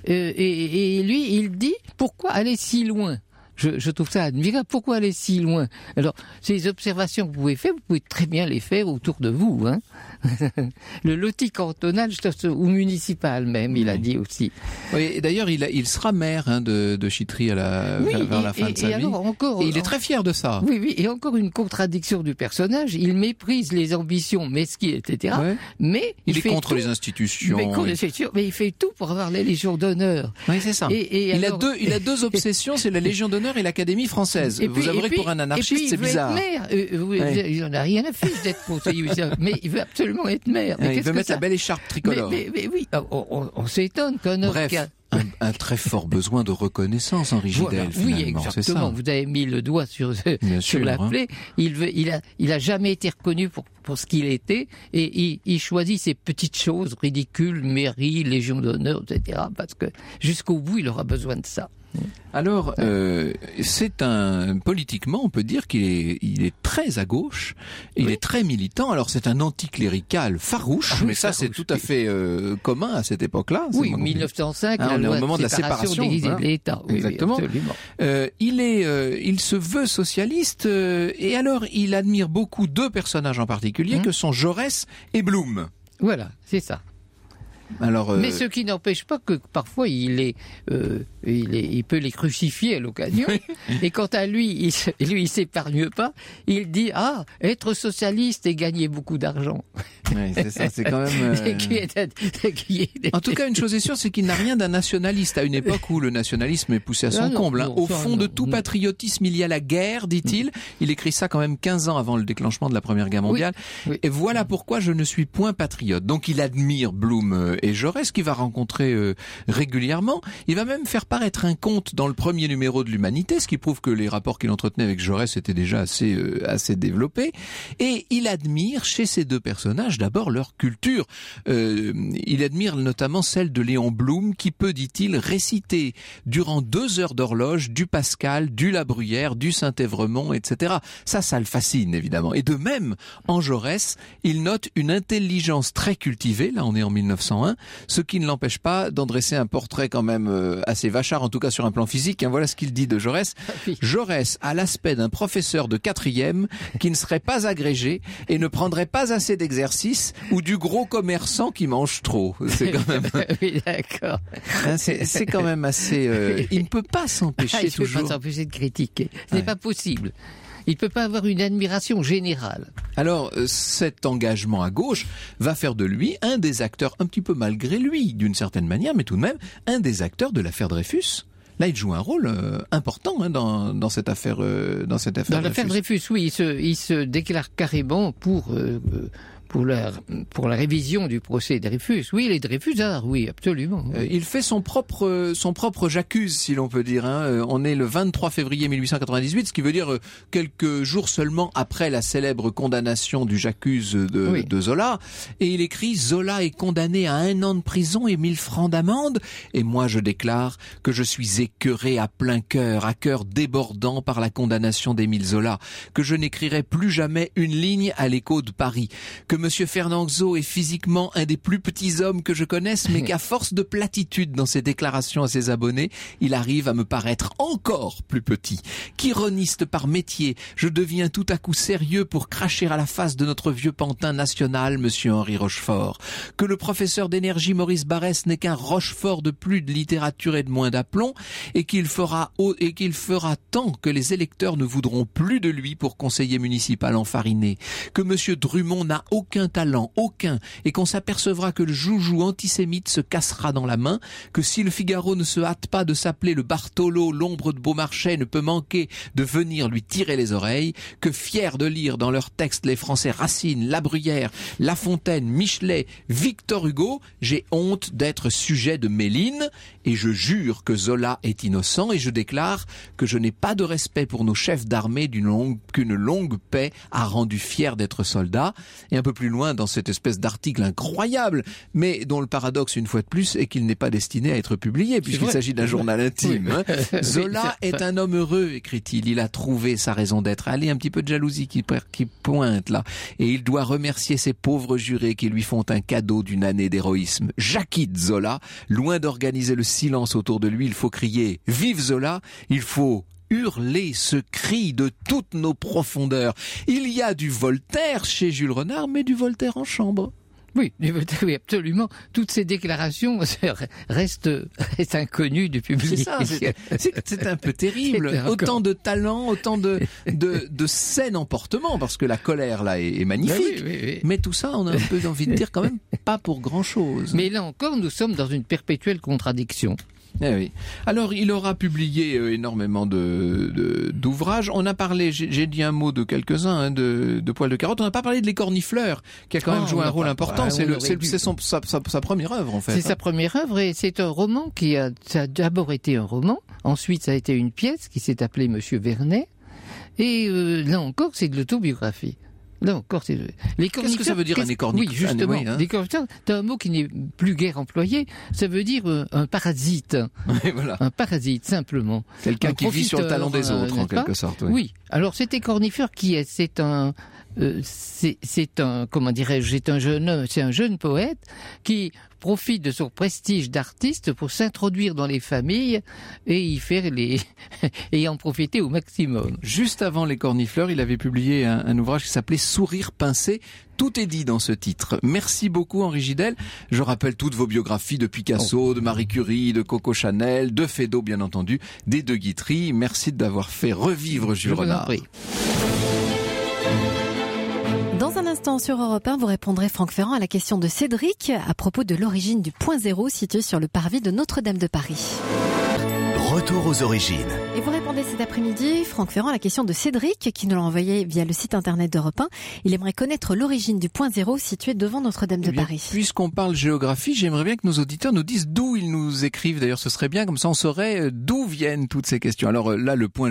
S4: Et lui, il dit pourquoi aller si loin? Je trouve ça admirable. Pourquoi aller si loin? Alors, ces observations que vous pouvez faire, vous pouvez très bien les faire autour de vous. Hein. Le loti cantonal ou municipal même, il a dit aussi.
S3: Oui, et d'ailleurs, il sera maire de Chitry vers la fin de sa vie. Et il est très fier de ça.
S4: Oui, et encore une contradiction du personnage. Il méprise les ambitions mesquines, etc. Ouais. Mais
S3: il est contre les institutions.
S4: Mais il fait tout pour avoir la Légion d'honneur.
S3: Oui, c'est ça. Il a deux obsessions, c'est la Légion d'honneur et l'Académie française. Vous avouerez que pour un anarchiste, c'est bizarre.
S4: Il n'en a rien à faire d'être conseiller, mais il veut absolument être maire. Mais
S3: il veut mettre la belle écharpe tricolore.
S4: Mais oui, on s'étonne qu'un homme qui a...
S3: Un très fort besoin de reconnaissance, Henri Gidel, finalement.
S4: Oui, exactement. Vous avez mis le doigt sur la plaie. Il a jamais été reconnu pour ce qu'il était, et il choisit ces petites choses ridicules, mairie, Légion d'honneur, etc. Parce que jusqu'au bout, il aura besoin de ça.
S3: Alors, politiquement, on peut dire il est très à gauche, il est très militant. Alors, c'est un anticlérical farouche, mais ça, c'est tout à fait commun à cette époque-là.
S4: Oui, 1905,
S3: on est au moment de la
S4: séparation de
S3: séparation,
S4: l'État. Oui,
S3: exactement. Il se veut socialiste, et alors, il admire beaucoup deux personnages en particulier, que sont Jaurès et Blum.
S4: Voilà, c'est ça.
S3: Alors,
S4: mais ce qui n'empêche pas que parfois il peut les crucifier à l'occasion. Et quant à lui, il s'épargne pas. Il dit être socialiste et gagner beaucoup d'argent.
S3: Oui, c'est ça, c'est quand même. En tout cas, une chose est sûre, c'est qu'il n'a rien d'un nationaliste à une époque où le nationalisme est poussé à son comble. Au fond de tout patriotisme, il y a la guerre, dit-il. Il écrit ça quand même 15 ans avant le déclenchement de la Première Guerre mondiale. Oui. Et voilà pourquoi je ne suis point patriote. Donc il admire Blum et Jaurès, qu'il va rencontrer régulièrement. Il va même faire paraître un conte dans le premier numéro de l'Humanité, ce qui prouve que les rapports qu'il entretenait avec Jaurès étaient déjà assez développés. Et il admire chez ces deux personnages d'abord leur culture. Il admire notamment celle de Léon Blum, qui peut, dit-il, réciter durant 2 heures d'horloge du Pascal, du La Bruyère, du Saint-Évremont, etc. Ça le fascine évidemment. Et de même, en Jaurès, il note une intelligence très cultivée. Là, on est en 1901. Ce qui ne l'empêche pas d'en dresser un portrait quand même assez vachard, en tout cas sur un plan physique. Voilà ce qu'il dit de Jaurès. Jaurès a l'aspect d'un professeur de 4e qui ne serait pas agrégé et ne prendrait pas assez d'exercice, ou du gros commerçant qui mange trop. C'est quand même...
S4: Oui, d'accord.
S3: C'est quand même assez... Il ne peut pas s'empêcher toujours...
S4: Il ne peut pas s'empêcher de critiquer. Ce n'est pas possible. Il ne peut pas avoir une admiration générale.
S3: Alors, cet engagement à gauche va faire de lui un des acteurs, un petit peu malgré lui, d'une certaine manière, mais tout de même, un des acteurs de l'affaire Dreyfus. Là, il joue un rôle important dans cette affaire. Dans
S4: l'affaire Dreyfus, oui, il se déclare carrément pour la révision du procès Dreyfus. Oui, les Dreyfusards, oui, absolument. Oui.
S3: Il fait son propre j'accuse, si l'on peut dire. On est le 23 février 1898, ce qui veut dire quelques jours seulement après la célèbre condamnation du j'accuse de Zola. Et il écrit: Zola est condamné à 1 an de prison et 1000 francs d'amende. Et moi, je déclare que je suis écœuré à plein cœur, à cœur débordant par la condamnation d'Émile Zola, que je n'écrirai plus jamais une ligne à l'Écho de Paris, que Monsieur Fernanzo est physiquement un des plus petits hommes que je connaisse, mais qu'à force de platitude dans ses déclarations à ses abonnés, il arrive à me paraître encore plus petit. Qu'ironiste par métier, je deviens tout à coup sérieux pour cracher à la face de notre vieux pantin national, Monsieur Henri Rochefort. Que le professeur d'énergie Maurice Barrès n'est qu'un Rochefort de plus de littérature et de moins d'aplomb, et qu'il fera tant que les électeurs ne voudront plus de lui pour conseiller municipal enfariné. Que Monsieur Drummond n'a aucun talent, et qu'on s'apercevra que le joujou antisémite se cassera dans la main, que si le Figaro ne se hâte pas de s'appeler le Bartholo, l'ombre de Beaumarchais ne peut manquer de venir lui tirer les oreilles, que fiers de lire dans leurs textes les Français Racine, La Bruyère, La Fontaine, Michelet, Victor Hugo, j'ai honte d'être sujet de Méline, et je jure que Zola est innocent, et je déclare que je n'ai pas de respect pour nos chefs d'armée qu'une longue paix a rendu fiers d'être soldats. Et un peu plus loin, dans cette espèce d'article incroyable, mais dont le paradoxe, une fois de plus, est qu'il n'est pas destiné à être publié, puisqu'il s'agit d'un journal intime. Oui. Zola est un homme heureux, écrit-il. Il a trouvé sa raison d'être. Allez, un petit peu de jalousie qui pointe là. Et il doit remercier ces pauvres jurés qui lui font un cadeau d'une année d'héroïsme. J'acquitte Zola. Loin d'organiser le silence autour de lui, il faut crier « Vive Zola !» Il faut hurler ce cri de toutes nos profondeurs. Il y a du Voltaire chez Jules Renard, mais du Voltaire en chambre.
S4: Oui, absolument. Toutes ces déclarations restent inconnues du public.
S3: C'est un peu terrible. Autant de talent, autant de saine emportement, parce que la colère là est magnifique. Oui. Mais tout ça, on a un peu envie de dire quand même pas pour grand-chose.
S4: Mais là encore, nous sommes dans une perpétuelle contradiction.
S3: Eh oui. Alors, il aura publié énormément d'ouvrages. On a parlé, j'ai dit un mot de quelques-uns, de Poil de Carotte. On n'a pas parlé de Les Cornifleurs, qui a quand même joué un rôle important. C'est sa première œuvre, en fait.
S4: C'est sa première œuvre, et c'est un roman ça a d'abord été un roman. Ensuite, ça a été une pièce qui s'est appelée Monsieur Vernet. Et là encore, c'est de l'autobiographie. Là encore, c'est... Les
S3: Qu'est-ce que ça veut dire un écornifère?
S4: Oui, justement.
S3: Oui, hein.
S4: L'écornifère, c'est un mot qui n'est plus guère employé. Ça veut dire un parasite.
S3: Oui, voilà.
S4: Un parasite, simplement.
S3: Quelqu'un qui vit sur le talon des autres, en quelque sorte. Oui.
S4: Oui. Alors, cet écornifère qui est, c'est un, comment dirais-je, c'est un jeune poète qui profite de son prestige d'artiste pour s'introduire dans les familles et y faire et en profiter au maximum.
S3: Juste avant Les Cornifleurs, il avait publié un ouvrage qui s'appelait Sourire pincé. Tout est dit dans ce titre. Merci beaucoup Henri Gidel. Je rappelle toutes vos biographies de Picasso, de Marie Curie, de Coco Chanel, de Feydeau bien entendu, des De Guitry. Merci d'avoir fait revivre Jules Renard.
S2: Dans un instant sur Europe 1, vous répondrez Franck Ferrand à la question de Cédric à propos de l'origine du point zéro situé sur le parvis de Notre-Dame de Paris.
S1: Retour aux origines.
S2: Et vous répondez cet après-midi, Franck Ferrand, à la question de Cédric, qui nous l'a envoyé via le site internet d'Europe 1. Il aimerait connaître l'origine du point zéro situé devant Notre-Dame de Paris.
S3: Puisqu'on parle géographie, j'aimerais bien que nos auditeurs nous disent d'où ils nous écrivent. D'ailleurs, ce serait bien, comme ça on saurait d'où viennent toutes ces questions. Alors là, le point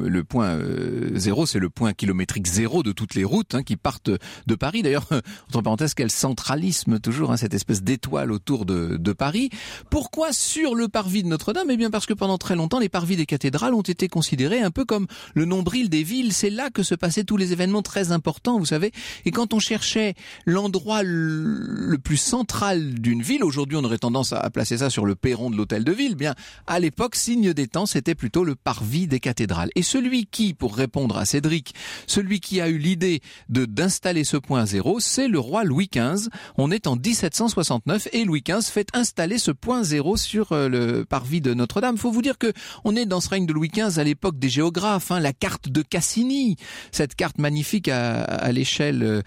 S3: zéro, c'est le point kilométrique zéro de toutes les routes qui partent de Paris. D'ailleurs, entre parenthèses, quel centralisme toujours, cette espèce d'étoile autour de Paris. Pourquoi sur le parvis de Notre-Dame? Eh bien parce que pendant très longtemps, les parvis des cathédrales ont été considérés un peu comme le nombril des villes. C'est là que se passaient tous les événements très importants, vous savez. Et quand on cherchait l'endroit le plus central d'une ville, aujourd'hui on aurait tendance à placer ça sur le perron de l'hôtel de ville, bien à l'époque, signe des temps, c'était plutôt le parvis des cathédrales. Et celui qui, pour répondre à Cédric, celui qui a eu l'idée d'installer ce point zéro, c'est le roi Louis XV. On est en 1769 et Louis XV fait installer ce point zéro sur le parvis de Notre-Dame. Faut vous dire que on est dans ce règne de Louis XV à l'époque des géographes, la carte de Cassini, cette carte magnifique à l'échelle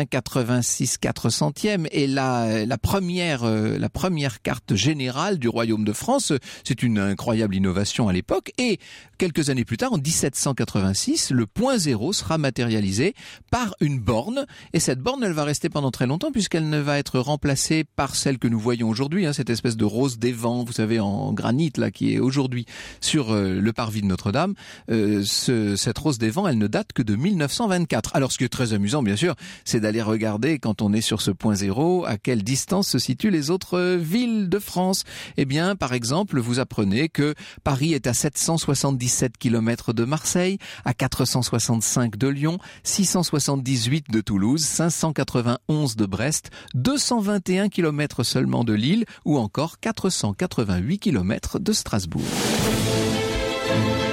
S3: 1,86/400e est la première carte générale du royaume de France. C'est une incroyable innovation à l'époque et quelques années plus tard, en 1786, le point zéro sera matérialisé par une borne et cette borne, elle va rester pendant très longtemps puisqu'elle ne va être remplacée par celle que nous voyons aujourd'hui, cette espèce de rose des vents, vous savez, en granit là, qui est aujourd'hui sur le parvis de Notre-Dame. Cette rose des vents, elle ne date que de 1924. Alors ce qui est très amusant bien sûr, c'est d'aller regarder quand on est sur ce point zéro à quelle distance se situent les autres villes de France. Eh bien par exemple, vous apprenez que Paris est à 777 km de Marseille, à 465 de Lyon, 678 de Toulouse, 591 de Brest, 221 km seulement de Lille ou encore 488 km de Strasbourg.